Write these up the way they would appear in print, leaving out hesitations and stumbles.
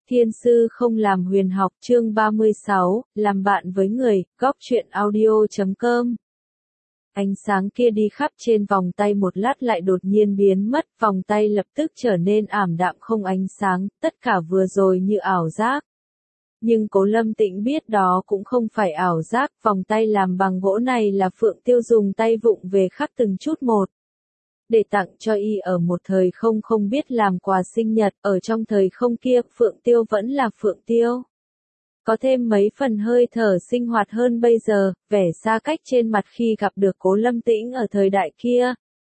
Thiên sư không làm huyền học chương 36, làm bạn với người, góc truyện audio.com. Ánh sáng kia đi khắp trên vòng tay một lát lại đột nhiên biến mất, vòng tay lập tức trở nên ảm đạm không ánh sáng, tất cả vừa rồi như ảo giác. Nhưng Cố Lâm Tĩnh biết đó cũng không phải ảo giác, vòng tay làm bằng gỗ này là Phượng Tiêu dùng tay vụng về khắc từng chút một. Để tặng cho y ở một thời không biết làm quà sinh nhật, ở trong thời không kia, Phượng Tiêu vẫn là Phượng Tiêu. Có thêm mấy phần hơi thở sinh hoạt hơn bây giờ, vẻ xa cách trên mặt khi gặp được Cố Lâm Tĩnh ở thời đại kia.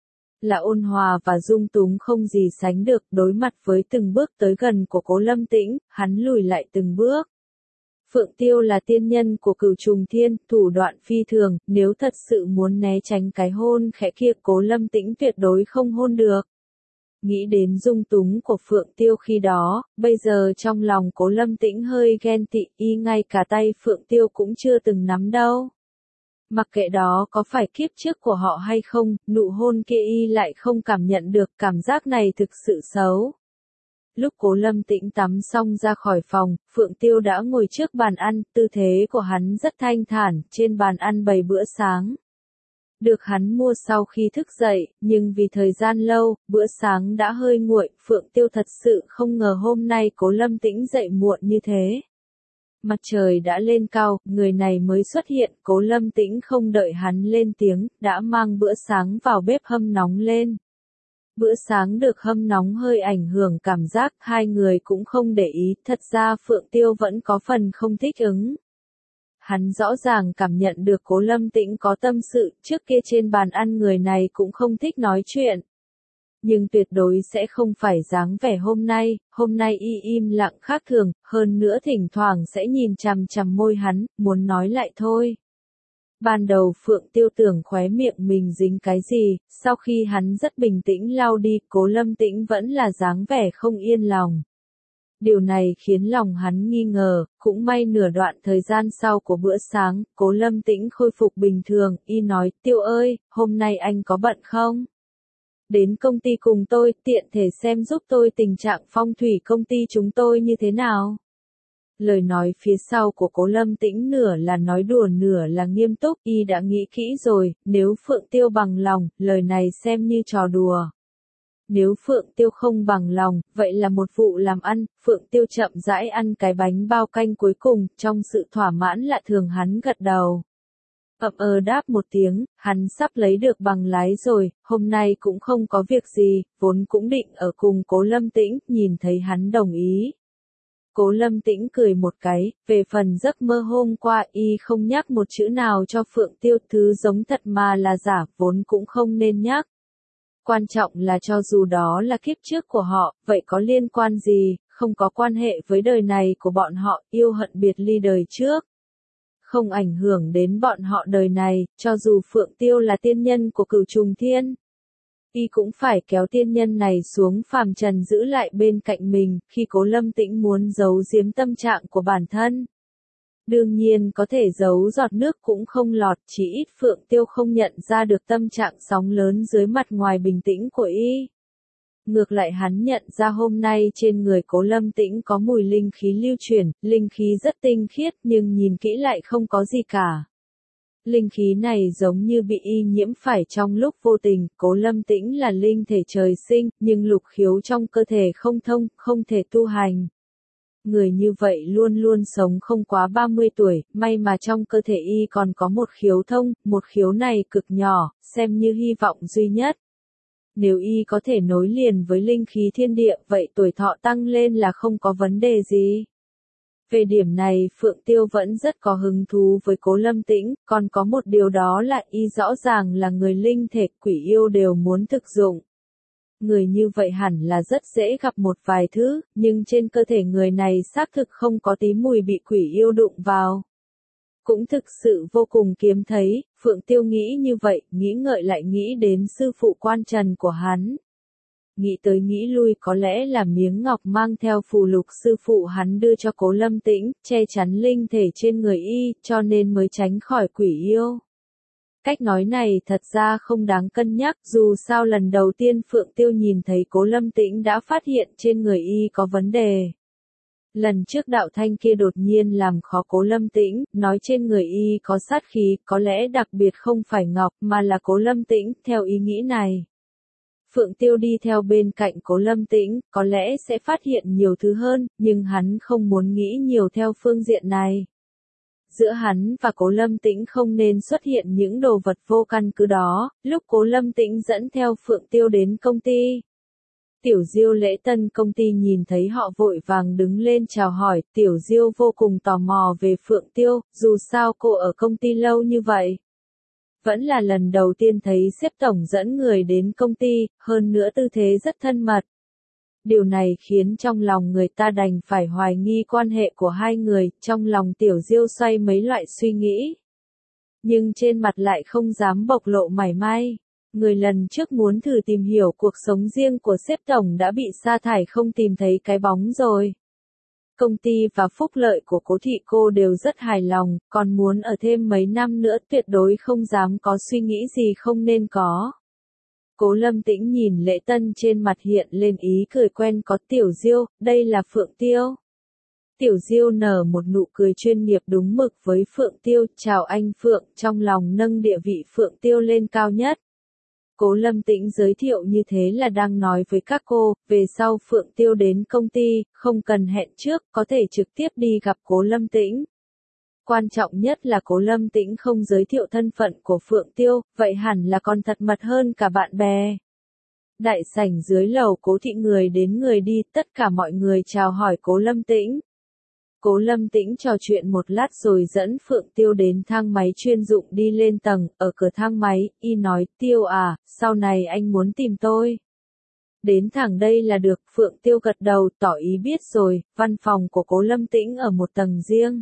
Là ôn hòa và dung túng không gì sánh được, đối mặt với từng bước tới gần của Cố Lâm Tĩnh, hắn lùi lại từng bước. Phượng Tiêu là tiên nhân của Cửu Trùng Thiên, thủ đoạn phi thường, nếu thật sự muốn né tránh cái hôn khẽ kia Cố Lâm Tĩnh tuyệt đối không hôn được. Nghĩ đến dung túng của Phượng Tiêu khi đó, bây giờ trong lòng Cố Lâm Tĩnh hơi ghen tị, y ngay cả tay Phượng Tiêu cũng chưa từng nắm đâu. Mặc kệ đó có phải kiếp trước của họ hay không, nụ hôn kia y lại không cảm nhận được, cảm giác này thực sự xấu. Lúc Cố Lâm Tĩnh tắm xong ra khỏi phòng, Phượng Tiêu đã ngồi trước bàn ăn, tư thế của hắn rất thanh thản, trên bàn ăn bày bữa sáng. Được hắn mua sau khi thức dậy, nhưng vì thời gian lâu, bữa sáng đã hơi nguội, Phượng Tiêu thật sự không ngờ hôm nay Cố Lâm Tĩnh dậy muộn như thế. Mặt trời đã lên cao, người này mới xuất hiện, Cố Lâm Tĩnh không đợi hắn lên tiếng, đã mang bữa sáng vào bếp hâm nóng lên. Bữa sáng được hâm nóng hơi ảnh hưởng cảm giác, hai người cũng không để ý, thật ra Phượng Tiêu vẫn có phần không thích ứng. Hắn rõ ràng cảm nhận được Cố Lâm Tĩnh có tâm sự, trước kia trên bàn ăn người này cũng không thích nói chuyện. Nhưng tuyệt đối sẽ không phải dáng vẻ hôm nay y im lặng khác thường, hơn nữa thỉnh thoảng sẽ nhìn chằm chằm môi hắn, muốn nói lại thôi. Ban đầu Phượng Tiêu tưởng khóe miệng mình dính cái gì, sau khi hắn rất bình tĩnh lau đi, Cố Lâm Tĩnh vẫn là dáng vẻ không yên lòng. Điều này khiến lòng hắn nghi ngờ, cũng may nửa đoạn thời gian sau của bữa sáng, Cố Lâm Tĩnh khôi phục bình thường, y nói, Tiêu ơi, hôm nay anh có bận không? Đến công ty cùng tôi, tiện thể xem giúp tôi tình trạng phong thủy công ty chúng tôi như thế nào? Lời nói phía sau của Cố Lâm Tĩnh nửa là nói đùa nửa là nghiêm túc, y đã nghĩ kỹ rồi, nếu Phượng Tiêu bằng lòng, lời này xem như trò đùa. Nếu Phượng Tiêu không bằng lòng, vậy là một vụ làm ăn, Phượng Tiêu chậm rãi ăn cái bánh bao canh cuối cùng, trong sự thỏa mãn lạ thường hắn gật đầu. Đáp một tiếng, hắn sắp lấy được bằng lái rồi, hôm nay cũng không có việc gì, vốn cũng định ở cùng Cố Lâm Tĩnh, nhìn thấy hắn đồng ý. Cố Lâm Tĩnh cười một cái, về phần giấc mơ hôm qua y không nhắc một chữ nào cho Phượng Tiêu, thứ giống thật mà là giả, vốn cũng không nên nhắc. Quan trọng là cho dù đó là kiếp trước của họ, vậy có liên quan gì, không có quan hệ với đời này của bọn họ, yêu hận biệt ly đời trước. Không ảnh hưởng đến bọn họ đời này, cho dù Phượng Tiêu là tiên nhân của Cửu Trùng Thiên. Y cũng phải kéo tiên nhân này xuống phàm trần giữ lại bên cạnh mình, khi Cố Lâm Tĩnh muốn giấu giếm tâm trạng của bản thân. Đương nhiên có thể giấu giọt nước cũng không lọt, chỉ ít Phượng Tiêu không nhận ra được tâm trạng sóng lớn dưới mặt ngoài bình tĩnh của y. Ngược lại hắn nhận ra hôm nay trên người Cố Lâm Tĩnh có mùi linh khí lưu chuyển, linh khí rất tinh khiết nhưng nhìn kỹ lại không có gì cả. Linh khí này giống như bị y nhiễm phải trong lúc vô tình, Cố Lâm Tĩnh là linh thể trời sinh, nhưng lục khiếu trong cơ thể không thông, không thể tu hành. Người như vậy luôn luôn sống không quá 30 tuổi, may mà trong cơ thể y còn có một khiếu thông, một khiếu này cực nhỏ, xem như hy vọng duy nhất. Nếu y có thể nối liền với linh khí thiên địa, vậy tuổi thọ tăng lên là không có vấn đề gì. Về điểm này Phượng Tiêu vẫn rất có hứng thú với Cố Lâm Tĩnh, còn có một điều đó là y rõ ràng là người linh thể, quỷ yêu đều muốn thực dụng. Người như vậy hẳn là rất dễ gặp một vài thứ, nhưng trên cơ thể người này xác thực không có tí mùi bị quỷ yêu đụng vào. Cũng thực sự vô cùng kiếm thấy, Phượng Tiêu nghĩ như vậy, nghĩ ngợi lại nghĩ đến sư phụ Quan Trần của hắn. Nghĩ tới nghĩ lui có lẽ là miếng ngọc mang theo phù lục sư phụ hắn đưa cho Cố Lâm Tĩnh, che chắn linh thể trên người y, cho nên mới tránh khỏi quỷ yêu. Cách nói này thật ra không đáng cân nhắc, dù sao lần đầu tiên Phượng Tiêu nhìn thấy Cố Lâm Tĩnh đã phát hiện trên người y có vấn đề. Lần trước đạo thanh kia đột nhiên làm khó Cố Lâm Tĩnh, nói trên người y có sát khí, có lẽ đặc biệt không phải ngọc mà là Cố Lâm Tĩnh, theo ý nghĩ này. Phượng Tiêu đi theo bên cạnh Cố Lâm Tĩnh, có lẽ sẽ phát hiện nhiều thứ hơn, nhưng hắn không muốn nghĩ nhiều theo phương diện này. Giữa hắn và Cố Lâm Tĩnh không nên xuất hiện những đồ vật vô căn cứ đó, lúc Cố Lâm Tĩnh dẫn theo Phượng Tiêu đến công ty. Tiểu Diêu lễ tân công ty nhìn thấy họ vội vàng đứng lên chào hỏi, Tiểu Diêu vô cùng tò mò về Phượng Tiêu, dù sao cô ở công ty lâu như vậy. Vẫn là lần đầu tiên thấy sếp tổng dẫn người đến công ty, hơn nữa tư thế rất thân mật. Điều này khiến trong lòng người ta đành phải hoài nghi quan hệ của hai người, trong lòng Tiểu Diêu xoay mấy loại suy nghĩ. Nhưng trên mặt lại không dám bộc lộ mảy may. Người lần trước muốn thử tìm hiểu cuộc sống riêng của sếp tổng đã bị sa thải không tìm thấy cái bóng rồi. Công ty và phúc lợi của Cố thị cô đều rất hài lòng, còn muốn ở thêm mấy năm nữa tuyệt đối không dám có suy nghĩ gì không nên có. Cố Lâm Tĩnh nhìn Lễ Tân trên mặt hiện lên ý cười quen có Tiểu Diêu, đây là Phượng Tiêu. Tiểu Diêu nở một nụ cười chuyên nghiệp đúng mực với Phượng Tiêu, chào anh Phượng, trong lòng nâng địa vị Phượng Tiêu lên cao nhất. Cố Lâm Tĩnh giới thiệu như thế là đang nói với các cô, về sau Phượng Tiêu đến công ty, không cần hẹn trước, có thể trực tiếp đi gặp Cố Lâm Tĩnh. Quan trọng nhất là Cố Lâm Tĩnh không giới thiệu thân phận của Phượng Tiêu, vậy hẳn là còn thật mật hơn cả bạn bè. Đại sảnh dưới lầu Cố thị người đến người đi, tất cả mọi người chào hỏi Cố Lâm Tĩnh. Cố Lâm Tĩnh trò chuyện một lát rồi dẫn Phượng Tiêu đến thang máy chuyên dụng đi lên tầng, ở cửa thang máy, y nói, Tiêu à, sau này anh muốn tìm tôi. Đến thẳng đây là được, Phượng Tiêu gật đầu, tỏ ý biết rồi, văn phòng của Cố Lâm Tĩnh ở một tầng riêng.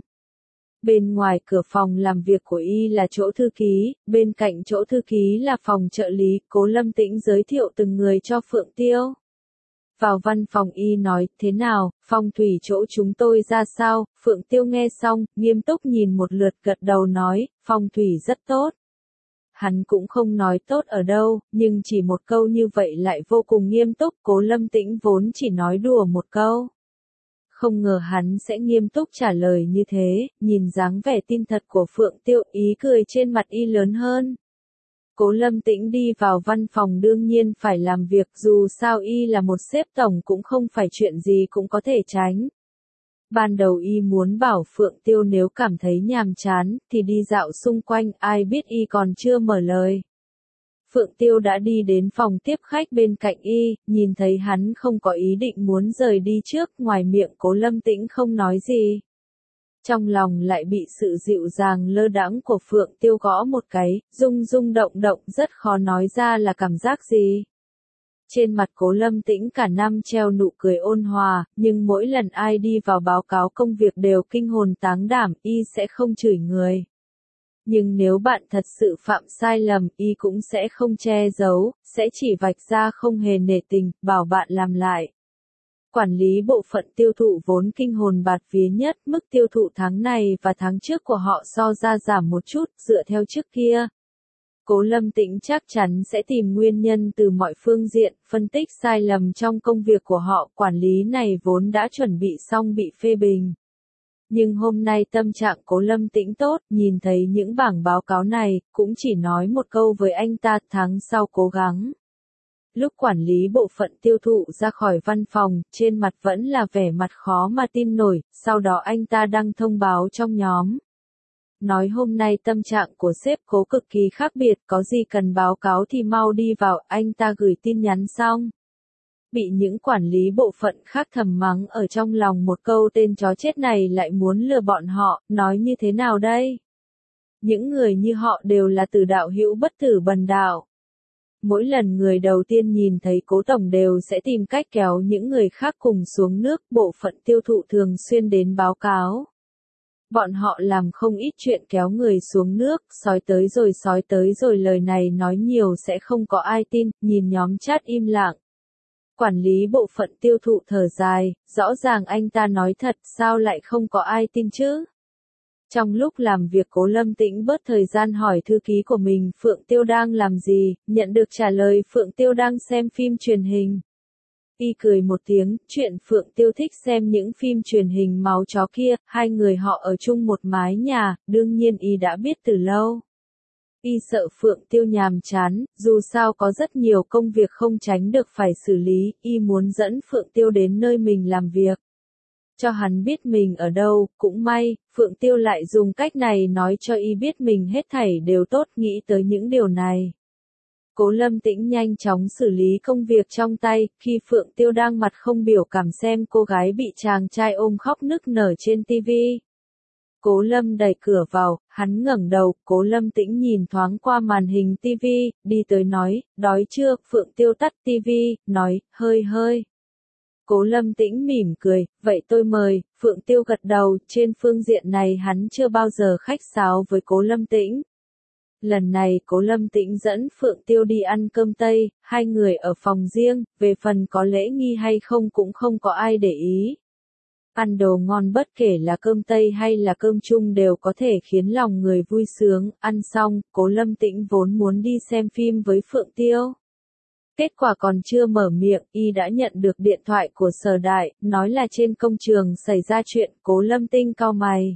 Bên ngoài cửa phòng làm việc của y là chỗ thư ký, bên cạnh chỗ thư ký là phòng trợ lý, Cố Lâm Tĩnh giới thiệu từng người cho Phượng Tiêu. Vào văn phòng y nói, thế nào, phong thủy chỗ chúng tôi ra sao, Phượng Tiêu nghe xong, nghiêm túc nhìn một lượt gật đầu nói, phong thủy rất tốt. Hắn cũng không nói tốt ở đâu, nhưng chỉ một câu như vậy lại vô cùng nghiêm túc, Cố Lâm Tĩnh vốn chỉ nói đùa một câu. Không ngờ hắn sẽ nghiêm túc trả lời như thế, nhìn dáng vẻ tin thật của Phượng Tiêu, ý cười trên mặt y lớn hơn. Cố Lâm Tĩnh đi vào văn phòng đương nhiên phải làm việc, dù sao y là một sếp tổng cũng không phải chuyện gì cũng có thể tránh. Ban đầu y muốn bảo Phượng Tiêu nếu cảm thấy nhàm chán, thì đi dạo xung quanh, ai biết y còn chưa mở lời. Phượng Tiêu đã đi đến phòng tiếp khách bên cạnh y, nhìn thấy hắn không có ý định muốn rời đi trước, ngoài miệng Cố Lâm Tĩnh không nói gì. Trong lòng lại bị sự dịu dàng lơ đãng của Phượng Tiêu gõ một cái, rung rung động động rất khó nói ra là cảm giác gì. Trên mặt Cố Lâm Tĩnh cả năm treo nụ cười ôn hòa, nhưng mỗi lần ai đi vào báo cáo công việc đều kinh hồn táng đảm, y sẽ không chửi người. Nhưng nếu bạn thật sự phạm sai lầm, y cũng sẽ không che giấu, sẽ chỉ vạch ra không hề nể tình, bảo bạn làm lại. Quản lý bộ phận tiêu thụ vốn kinh hồn bạt vía nhất, mức tiêu thụ tháng này và tháng trước của họ so ra giảm một chút, dựa theo trước kia. Cố Lâm Tĩnh chắc chắn sẽ tìm nguyên nhân từ mọi phương diện, phân tích sai lầm trong công việc của họ, quản lý này vốn đã chuẩn bị xong bị phê bình. Nhưng hôm nay tâm trạng Cố Lâm Tĩnh tốt, nhìn thấy những bảng báo cáo này, cũng chỉ nói một câu với anh ta, tháng sau cố gắng. Lúc quản lý bộ phận tiêu thụ ra khỏi văn phòng, trên mặt vẫn là vẻ mặt khó mà tin nổi, sau đó anh ta đăng thông báo trong nhóm. Nói hôm nay tâm trạng của sếp Cố cực kỳ khác biệt, có gì cần báo cáo thì mau đi vào, anh ta gửi tin nhắn xong. Bị những quản lý bộ phận khác thầm mắng ở trong lòng một câu tên chó chết này lại muốn lừa bọn họ, nói như thế nào đây? Những người như họ đều là từ đạo hữu bất tử bần đạo. Mỗi lần người đầu tiên nhìn thấy Cố tổng đều sẽ tìm cách kéo những người khác cùng xuống nước, bộ phận tiêu thụ thường xuyên đến báo cáo. Bọn họ làm không ít chuyện kéo người xuống nước, sói tới rồi lời này nói nhiều sẽ không có ai tin, nhìn nhóm chat im lặng. Quản lý bộ phận tiêu thụ thở dài, rõ ràng anh ta nói thật, sao lại không có ai tin chứ? Trong lúc làm việc Cố Lâm Tĩnh bớt thời gian hỏi thư ký của mình Phượng Tiêu đang làm gì, nhận được trả lời Phượng Tiêu đang xem phim truyền hình. Y cười một tiếng, chuyện Phượng Tiêu thích xem những phim truyền hình máu chó kia, hai người họ ở chung một mái nhà, đương nhiên Y đã biết từ lâu. Y sợ Phượng Tiêu nhàm chán, dù sao có rất nhiều công việc không tránh được phải xử lý, Y muốn dẫn Phượng Tiêu đến nơi mình làm việc. Cho hắn biết mình ở đâu, cũng may, Phượng Tiêu lại dùng cách này nói cho Y biết mình hết thảy đều tốt, nghĩ tới những điều này. Cố Lâm Tĩnh nhanh chóng xử lý công việc trong tay, khi Phượng Tiêu đang mặt không biểu cảm xem cô gái bị chàng trai ôm khóc nức nở trên tivi. Cố Lâm đẩy cửa vào, hắn ngẩng đầu, Cố Lâm Tĩnh nhìn thoáng qua màn hình tivi, đi tới nói, đói chưa, Phượng Tiêu tắt tivi, nói, hơi. Cố Lâm Tĩnh mỉm cười, vậy tôi mời, Phượng Tiêu gật đầu, trên phương diện này hắn chưa bao giờ khách sáo với Cố Lâm Tĩnh. Lần này Cố Lâm Tĩnh dẫn Phượng Tiêu đi ăn cơm Tây, hai người ở phòng riêng, về phần có lễ nghi hay không cũng không có ai để ý. Ăn đồ ngon bất kể là cơm Tây hay là cơm Trung đều có thể khiến lòng người vui sướng, ăn xong, Cố Lâm Tĩnh vốn muốn đi xem phim với Phượng Tiêu. Kết quả còn chưa mở miệng, Y đã nhận được điện thoại của Sở Đại, nói là trên công trường xảy ra chuyện, Cố Lâm Tĩnh cau mày.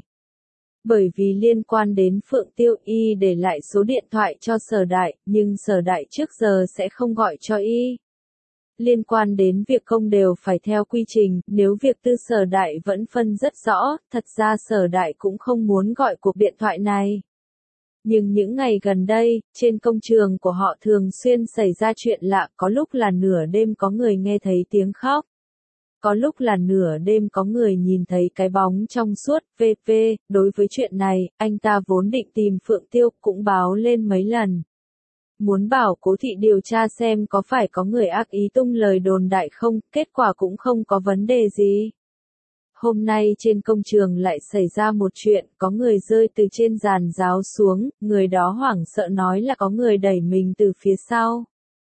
Bởi vì liên quan đến Phượng Tiêu, Y để lại số điện thoại cho Sở Đại, nhưng Sở Đại trước giờ sẽ không gọi cho Y. Liên quan đến việc công đều phải theo quy trình, nếu việc tư Sở Đại vẫn phân rất rõ, thật ra Sở Đại cũng không muốn gọi cuộc điện thoại này. Nhưng những ngày gần đây, trên công trường của họ thường xuyên xảy ra chuyện lạ, có lúc là nửa đêm có người nghe thấy tiếng khóc. Có lúc là nửa đêm có người nhìn thấy cái bóng trong suốt, vv, đối với chuyện này, anh ta vốn định tìm Phượng Tiêu, cũng báo lên mấy lần. Muốn bảo Cố Thị điều tra xem có phải có người ác ý tung lời đồn đại không, kết quả cũng không có vấn đề gì. Hôm nay trên công trường lại xảy ra một chuyện, có người rơi từ trên giàn giáo xuống, người đó hoảng sợ nói là có người đẩy mình từ phía sau.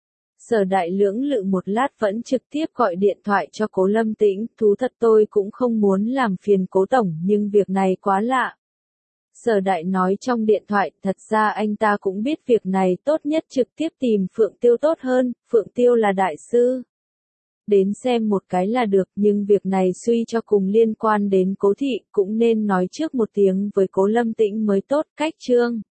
Sở Đại lưỡng lự một lát vẫn trực tiếp gọi điện thoại cho Cố Lâm Tĩnh, thú thật tôi cũng không muốn làm phiền Cố Tổng nhưng việc này quá lạ. Sở Đại nói trong điện thoại, thật ra anh ta cũng biết việc này tốt nhất trực tiếp tìm Phượng Tiêu tốt hơn, Phượng Tiêu là đại sư. Đến xem một cái là được, nhưng việc này suy cho cùng liên quan đến Cố Thị, cũng nên nói trước một tiếng với Cố Lâm Tĩnh mới tốt, cách chương.